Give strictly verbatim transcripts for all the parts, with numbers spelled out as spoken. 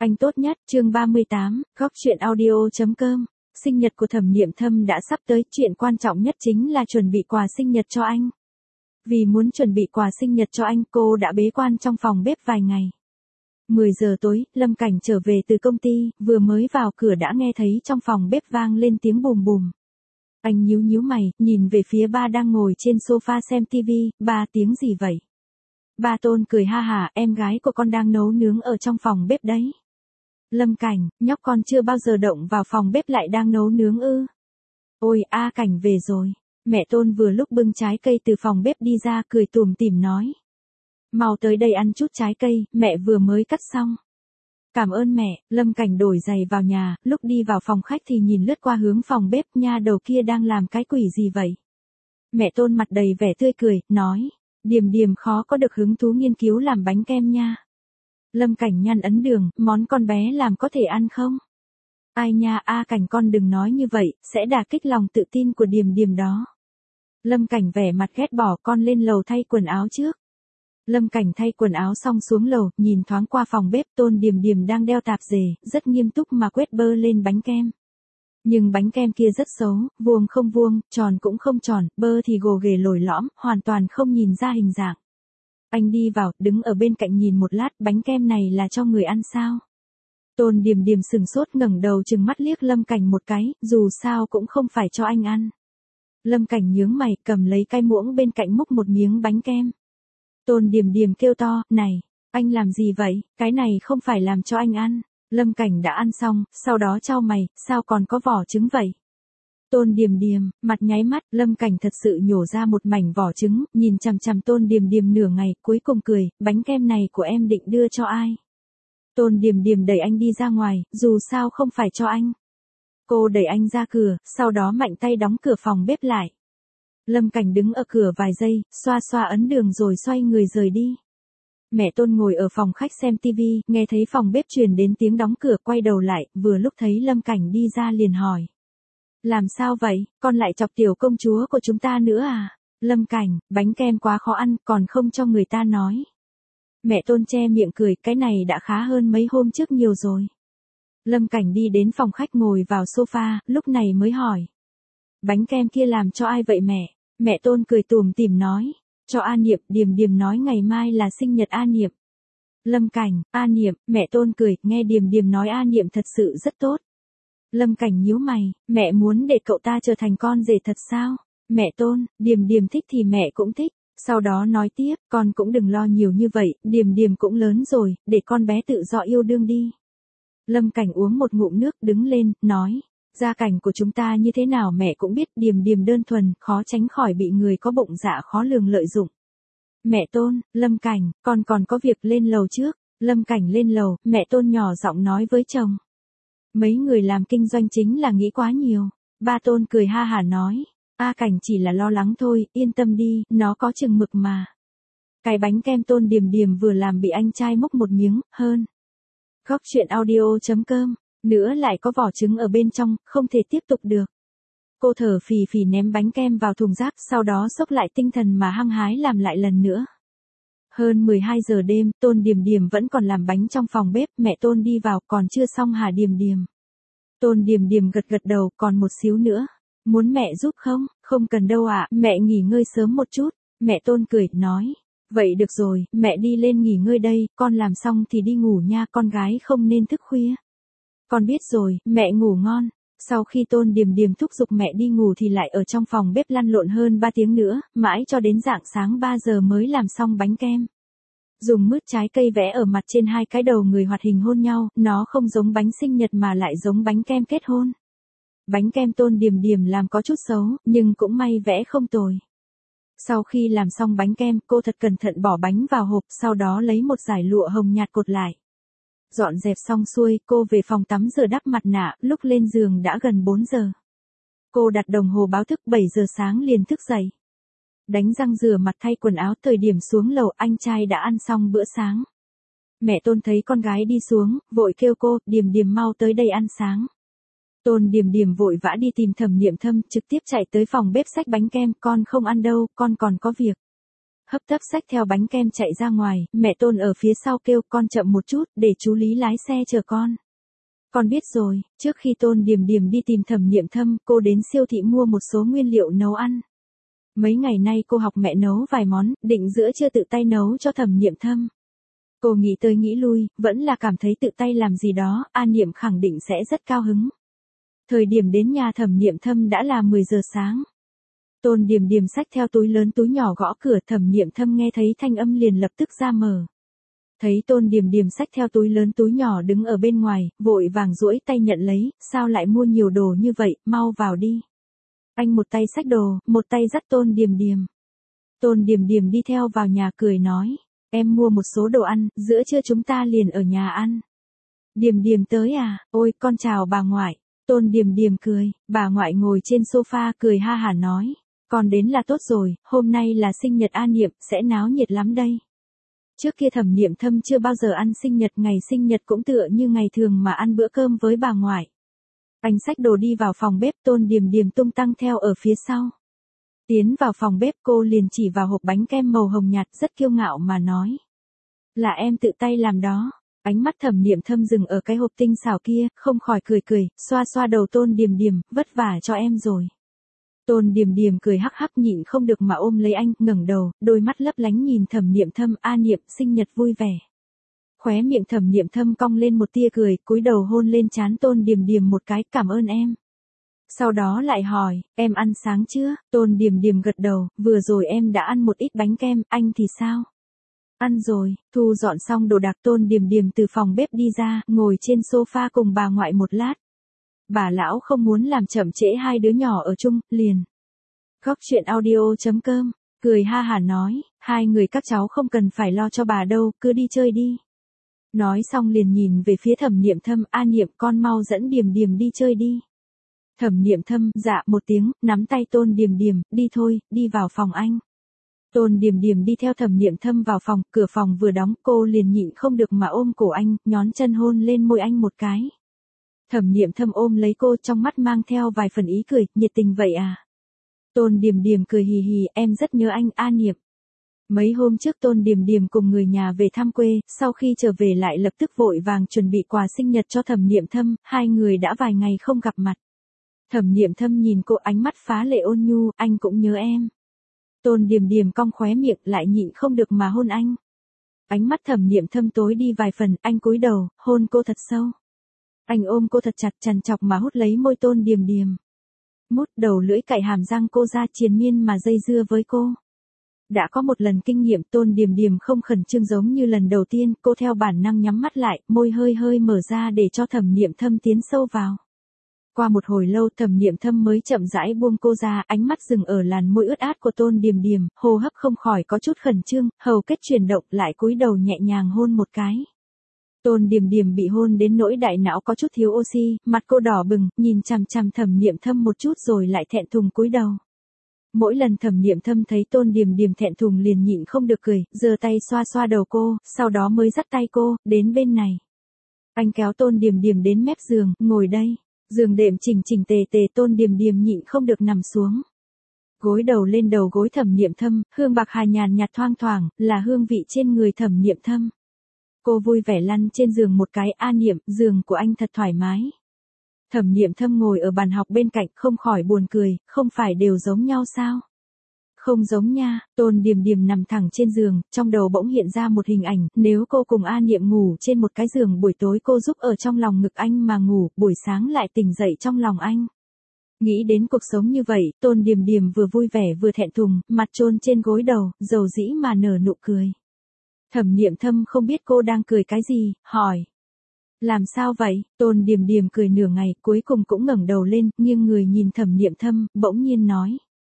Anh tốt nhất, chương ba mươi tám, góc truyện audio chấm com. Sinh nhật của Thẩm Niệm Thâm đã sắp tới, chuyện quan trọng nhất chính là chuẩn bị quà sinh nhật cho anh. Vì muốn chuẩn bị quà sinh nhật cho anh, cô đã bế quan trong phòng bếp vài ngày. mười giờ tối, Lâm Cảnh trở về từ công ty, vừa mới vào cửa đã nghe thấy trong phòng bếp vang lên tiếng bùm bùm. Anh nhíu nhíu mày, nhìn về phía ba đang ngồi trên sofa xem tivi, ba tiếng gì vậy? Ba Tôn cười ha hả, em gái của con đang nấu nướng ở trong phòng bếp đấy. Lâm Cảnh, nhóc con chưa bao giờ động vào phòng bếp lại đang nấu nướng ư? Ôi, A Cảnh về rồi. Mẹ Tôn vừa lúc bưng trái cây từ phòng bếp đi ra, cười tủm tỉm nói. Mau tới đây ăn chút trái cây, mẹ vừa mới cắt xong. Cảm ơn mẹ. Lâm Cảnh đổi giày vào nhà, lúc đi vào phòng khách thì nhìn lướt qua hướng phòng bếp, nha đầu kia đang làm cái quỷ gì vậy? Mẹ Tôn mặt đầy vẻ tươi cười, nói. Điềm Điềm khó có được hứng thú nghiên cứu làm bánh kem nha. Lâm Cảnh nhăn ấn đường, món con bé làm có thể ăn không? Ai nha, A Cảnh con đừng nói như vậy, sẽ đả kích lòng tự tin của Điềm Điềm đó. Lâm Cảnh vẻ mặt ghét bỏ, con lên lầu thay quần áo trước. Lâm Cảnh thay quần áo xong xuống lầu, nhìn thoáng qua phòng bếp, Tôn Điềm Điềm đang đeo tạp dề, rất nghiêm túc mà quét bơ lên bánh kem. Nhưng bánh kem kia rất xấu, vuông không vuông, tròn cũng không tròn, bơ thì gồ ghề lồi lõm, hoàn toàn không nhìn ra hình dạng. Anh đi vào, đứng ở bên cạnh nhìn một lát, bánh kem này là cho người ăn sao? Tôn Điềm Điềm sừng sốt ngẩng đầu trừng mắt liếc Lâm Cảnh một cái, dù sao cũng không phải cho anh ăn. Lâm Cảnh nhướng mày, cầm lấy cái muỗng bên cạnh múc một miếng bánh kem. Tôn Điềm Điềm kêu to, này, anh làm gì vậy, cái này không phải làm cho anh ăn. Lâm Cảnh đã ăn xong, sau đó chau mày, sao còn có vỏ trứng vậy? Tôn Điềm Điềm, mặt nháy mắt, Lâm Cảnh thật sự nhổ ra một mảnh vỏ trứng, nhìn chằm chằm Tôn Điềm Điềm nửa ngày, cuối cùng cười, bánh kem này của em định đưa cho ai? Tôn Điềm Điềm đẩy anh đi ra ngoài, dù sao không phải cho anh. Cô đẩy anh ra cửa, sau đó mạnh tay đóng cửa phòng bếp lại. Lâm Cảnh đứng ở cửa vài giây, xoa xoa ấn đường rồi xoay người rời đi. Mẹ Tôn ngồi ở phòng khách xem tivi, nghe thấy phòng bếp truyền đến tiếng đóng cửa, quay đầu lại, vừa lúc thấy Lâm Cảnh đi ra liền hỏi. Làm sao vậy, con lại chọc tiểu công chúa của chúng ta nữa à? Lâm Cảnh, bánh kem quá khó ăn, còn không cho người ta nói. Mẹ Tôn che miệng cười, cái này đã khá hơn mấy hôm trước nhiều rồi. Lâm Cảnh đi đến phòng khách ngồi vào sofa, lúc này mới hỏi. Bánh kem kia làm cho ai vậy mẹ? Mẹ Tôn cười tủm tỉm nói. Cho A Niệm, Điềm Điềm nói ngày mai là sinh nhật A Niệm. Lâm Cảnh, A Niệm, mẹ Tôn cười, nghe Điềm Điềm nói A Niệm thật sự rất tốt. Lâm Cảnh nhíu mày, mẹ muốn để cậu ta trở thành con rể thật sao? Mẹ Tôn, Điềm Điềm thích thì mẹ cũng thích. Sau đó nói tiếp, con cũng đừng lo nhiều như vậy, Điềm Điềm cũng lớn rồi, để con bé tự do yêu đương đi. Lâm Cảnh uống một ngụm nước, đứng lên, nói. Gia cảnh của chúng ta như thế nào mẹ cũng biết, Điềm Điềm đơn thuần, khó tránh khỏi bị người có bụng dạ khó lường lợi dụng. Mẹ Tôn, Lâm Cảnh, con còn có việc lên lầu trước. Lâm Cảnh lên lầu, mẹ Tôn nhỏ giọng nói với chồng. Mấy người làm kinh doanh chính là nghĩ quá nhiều. Ba Tôn cười ha hả nói. A Cảnh chỉ là lo lắng thôi, yên tâm đi, nó có chừng mực mà. Cái bánh kem Tôn Điềm Điềm vừa làm bị anh trai múc một miếng, hơn. Góc truyện audio chấm com. Nữa lại có vỏ trứng ở bên trong, không thể tiếp tục được. Cô thở phì phì ném bánh kem vào thùng rác, sau đó xốc lại tinh thần mà hăng hái làm lại lần nữa. Hơn mười hai giờ đêm, Tôn Điềm Điềm vẫn còn làm bánh trong phòng bếp, mẹ Tôn đi vào, còn chưa xong hả Điềm Điềm? Tôn Điềm Điềm gật gật đầu, còn một xíu nữa. Muốn mẹ giúp không? Không cần đâu ạ, mẹ nghỉ ngơi sớm một chút. Mẹ Tôn cười, nói. Vậy được rồi, mẹ đi lên nghỉ ngơi đây, con làm xong thì đi ngủ nha, con gái không nên thức khuya. Con biết rồi, mẹ ngủ ngon. Sau khi Tôn Điềm Điềm thúc giục mẹ đi ngủ thì lại ở trong phòng bếp lăn lộn hơn ba tiếng nữa, mãi cho đến rạng sáng ba giờ mới làm xong bánh kem. Dùng mứt trái cây vẽ ở mặt trên hai cái đầu người hoạt hình hôn nhau, nó không giống bánh sinh nhật mà lại giống bánh kem kết hôn. Bánh kem Tôn Điềm Điềm làm có chút xấu, nhưng cũng may vẽ không tồi. Sau khi làm xong bánh kem, cô thật cẩn thận bỏ bánh vào hộp, sau đó lấy một dải lụa hồng nhạt cột lại. Dọn dẹp xong xuôi, cô về phòng tắm rửa đắp mặt nạ, lúc lên giường đã gần bốn giờ. Cô đặt đồng hồ báo thức bảy giờ sáng liền thức dậy. Đánh răng rửa mặt thay quần áo, thời điểm xuống lầu anh trai đã ăn xong bữa sáng. Mẹ Tôn thấy con gái đi xuống, vội kêu cô, Điềm Điềm mau tới đây ăn sáng. Tôn Điềm Điềm vội vã đi tìm Thẩm Niệm Thâm, trực tiếp chạy tới phòng bếp xách bánh kem, con không ăn đâu, con còn có việc. hấp tấp xách theo bánh kem chạy ra ngoài, mẹ Tôn ở phía sau kêu con chậm một chút, để chú Lý lái xe chờ con. Con biết rồi, trước khi Tôn Điềm Điềm đi tìm Thẩm Niệm Thâm, cô đến siêu thị mua một số nguyên liệu nấu ăn. Mấy ngày nay cô học mẹ nấu vài món, định giữa trưa tự tay nấu cho Thẩm Niệm Thâm. Cô nghĩ tới nghĩ lui, vẫn là cảm thấy tự tay làm gì đó, An Niệm khẳng định sẽ rất cao hứng. Thời điểm đến nhà Thẩm Niệm Thâm đã là mười giờ sáng. Tôn Điềm Điềm xách theo túi lớn túi nhỏ gõ cửa, Thẩm Niệm Thâm nghe thấy thanh âm liền lập tức ra mở. Thấy Tôn Điềm Điềm xách theo túi lớn túi nhỏ đứng ở bên ngoài, vội vàng duỗi tay nhận lấy, sao lại mua nhiều đồ như vậy, mau vào đi. Anh một tay xách đồ, một tay dắt Tôn Điềm Điềm. Tôn Điềm Điềm đi theo vào nhà cười nói, em mua một số đồ ăn, giữa trưa chúng ta liền ở nhà ăn. Điềm Điềm tới à, ôi con chào bà ngoại. Tôn Điềm Điềm cười, bà ngoại ngồi trên sofa cười ha hả nói, con đến là tốt rồi, hôm nay là sinh nhật An Niệm, sẽ náo nhiệt lắm đây. Trước kia Thẩm Niệm Thâm chưa bao giờ ăn sinh nhật, ngày sinh nhật cũng tựa như ngày thường mà ăn bữa cơm với bà ngoại. Anh xách đồ đi vào phòng bếp, Tôn Điềm Điềm tung tăng theo ở phía sau. Tiến vào phòng bếp cô liền chỉ vào hộp bánh kem màu hồng nhạt rất kiêu ngạo mà nói. Là em tự tay làm đó. Ánh mắt Thẩm Niệm Thâm dừng ở cái hộp tinh xảo kia, không khỏi cười cười, xoa xoa đầu Tôn Điềm Điềm, vất vả cho em rồi. Tôn Điềm Điềm cười hắc hắc nhịn không được mà ôm lấy anh, ngẩng đầu, đôi mắt lấp lánh nhìn Thẩm Niệm Thâm, A Niệm, sinh nhật vui vẻ. Khóe miệng Thẩm Niệm Thâm cong lên một tia cười, cúi đầu hôn lên trán Tôn Điềm Điềm một cái, cảm ơn em. Sau đó lại hỏi, em ăn sáng chưa? Tôn Điềm Điềm gật đầu, vừa rồi em đã ăn một ít bánh kem, anh thì sao? Ăn rồi, thu dọn xong đồ đạc Tôn Điềm Điềm từ phòng bếp đi ra, ngồi trên sofa cùng bà ngoại một lát. Bà lão không muốn làm chậm trễ hai đứa nhỏ ở chung, liền. Góc chuyện audio chấm com, cười ha hả nói, hai người các cháu không cần phải lo cho bà đâu, cứ đi chơi đi. Nói xong liền nhìn về phía Thẩm Niệm Thâm, A Niệm con mau dẫn Điềm Điềm đi chơi đi. Thẩm Niệm Thâm dạ một tiếng, nắm tay Tôn Điềm Điềm, đi thôi, đi vào phòng anh. Tôn Điềm Điềm đi theo Thẩm Niệm Thâm vào phòng, cửa phòng vừa đóng, cô liền nhịn không được mà ôm cổ anh, nhón chân hôn lên môi anh một cái. Thẩm Niệm Thâm ôm lấy cô, trong mắt mang theo vài phần ý cười, nhiệt tình vậy à? Tôn Điềm Điềm cười hì hì, em rất nhớ anh, A Niệm. Mấy hôm trước Tôn Điềm Điềm cùng người nhà về thăm quê, sau khi trở về lại lập tức vội vàng chuẩn bị quà sinh nhật cho Thẩm Niệm Thâm, hai người đã vài ngày không gặp mặt. Thẩm Niệm Thâm nhìn cô ánh mắt phá lệ ôn nhu, anh cũng nhớ em. Tôn Điềm Điềm cong khóe miệng lại nhịn không được mà hôn anh. Ánh mắt Thẩm Niệm Thâm tối đi vài phần, anh cúi đầu, hôn cô thật sâu. Anh ôm cô thật chặt chằn chọc mà hút lấy môi Tôn Điềm Điềm. Mút đầu lưỡi cạy hàm răng cô ra triền miên mà dây dưa với cô. Đã có một lần kinh nghiệm Tôn Điềm Điềm không khẩn trương giống như lần đầu tiên, cô theo bản năng nhắm mắt lại, môi hơi hơi mở ra để cho Thẩm Niệm Thâm tiến sâu vào. Qua một hồi lâu Thẩm Niệm Thâm mới chậm rãi buông cô ra, ánh mắt dừng ở làn môi ướt át của Tôn Điềm Điềm, hô hấp không khỏi có chút khẩn trương, hầu kết chuyển động lại cúi đầu nhẹ nhàng hôn một cái. Tôn Điềm Điềm bị hôn đến nỗi đại não có chút thiếu oxy, mặt cô đỏ bừng, nhìn chằm chằm Thẩm Niệm Thâm một chút rồi lại thẹn thùng cúi đầu. Mỗi lần Thẩm Niệm Thâm thấy Tôn Điềm Điềm thẹn thùng liền nhịn không được cười, giơ tay xoa xoa đầu cô, sau đó mới dắt tay cô, đến bên này. Anh kéo Tôn Điềm Điềm đến mép giường, ngồi đây. Giường đệm chỉnh chỉnh tề tề Tôn Điềm Điềm nhịn không được nằm xuống. Gối đầu lên đầu gối Thẩm Niệm Thâm, hương bạc hà nhàn nhạt thoang thoảng, là hương vị trên người Thẩm Niệm Thâm. Cô vui vẻ lăn trên giường một cái, A Niệm, giường của anh thật thoải mái. Thẩm Niệm Thâm ngồi ở bàn học bên cạnh, không khỏi buồn cười, không phải đều giống nhau sao? Không giống nha, Tôn Điềm Điềm nằm thẳng trên giường, trong đầu bỗng hiện ra một hình ảnh, nếu cô cùng A Niệm ngủ trên một cái giường buổi tối cô giúp ở trong lòng ngực anh mà ngủ, buổi sáng lại tỉnh dậy trong lòng anh. Nghĩ đến cuộc sống như vậy, Tôn Điềm Điềm vừa vui vẻ vừa thẹn thùng, mặt chôn trên gối đầu, dầu dĩ mà nở nụ cười. Thẩm Niệm Thâm không biết cô đang cười cái gì, hỏi. Làm sao vậy? Tôn Điềm Điềm cười nửa ngày, cuối cùng cũng ngẩng đầu lên, nghiêng người nhìn Thẩm Niệm Thâm, bỗng nhiên nói.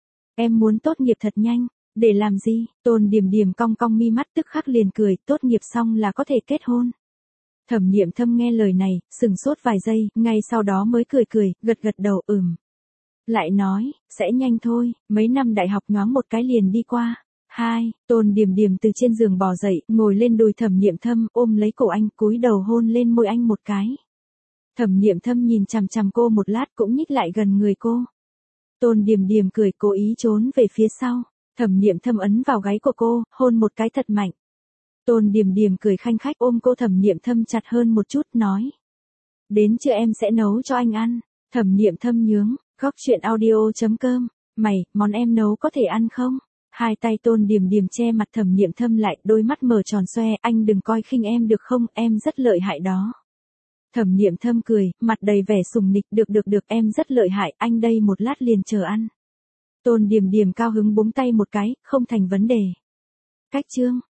Em muốn tốt nghiệp thật nhanh, để làm gì? Tôn Điềm Điềm cong cong mi mắt tức khắc liền cười, tốt nghiệp xong là có thể kết hôn. Thẩm Niệm Thâm nghe lời này, sừng sốt vài giây, ngay sau đó mới cười cười, gật gật đầu ừm. Lại nói, sẽ nhanh thôi, mấy năm đại học nhoáng một cái liền đi qua. Hai, Tôn Điềm Điềm từ trên giường bò dậy, ngồi lên đùi Thẩm Niệm Thâm, ôm lấy cổ anh, cúi đầu hôn lên môi anh một cái. Thẩm Niệm Thâm nhìn chằm chằm cô một lát cũng nhích lại gần người cô. Tôn Điềm Điềm cười cố ý trốn về phía sau. Thẩm Niệm Thâm ấn vào gáy của cô, hôn một cái thật mạnh. Tôn Điềm Điềm cười khanh khách ôm cô Thẩm Niệm Thâm chặt hơn một chút nói. Đến trưa em sẽ nấu cho anh ăn. Thẩm Niệm Thâm nhướng, góc chuyện audio chấm com. Mày, món em nấu có thể ăn không? Hai tay Tôn Điềm Điềm che mặt Thẩm Niệm Thâm lại, đôi mắt mở tròn xoe, anh đừng coi khinh em được không, em rất lợi hại đó. Thẩm Niệm Thâm cười, mặt đầy vẻ sùng nịch, được được được, em rất lợi hại, anh đây một lát liền chờ ăn. Tôn Điềm Điềm cao hứng búng tay một cái, không thành vấn đề. Cách chương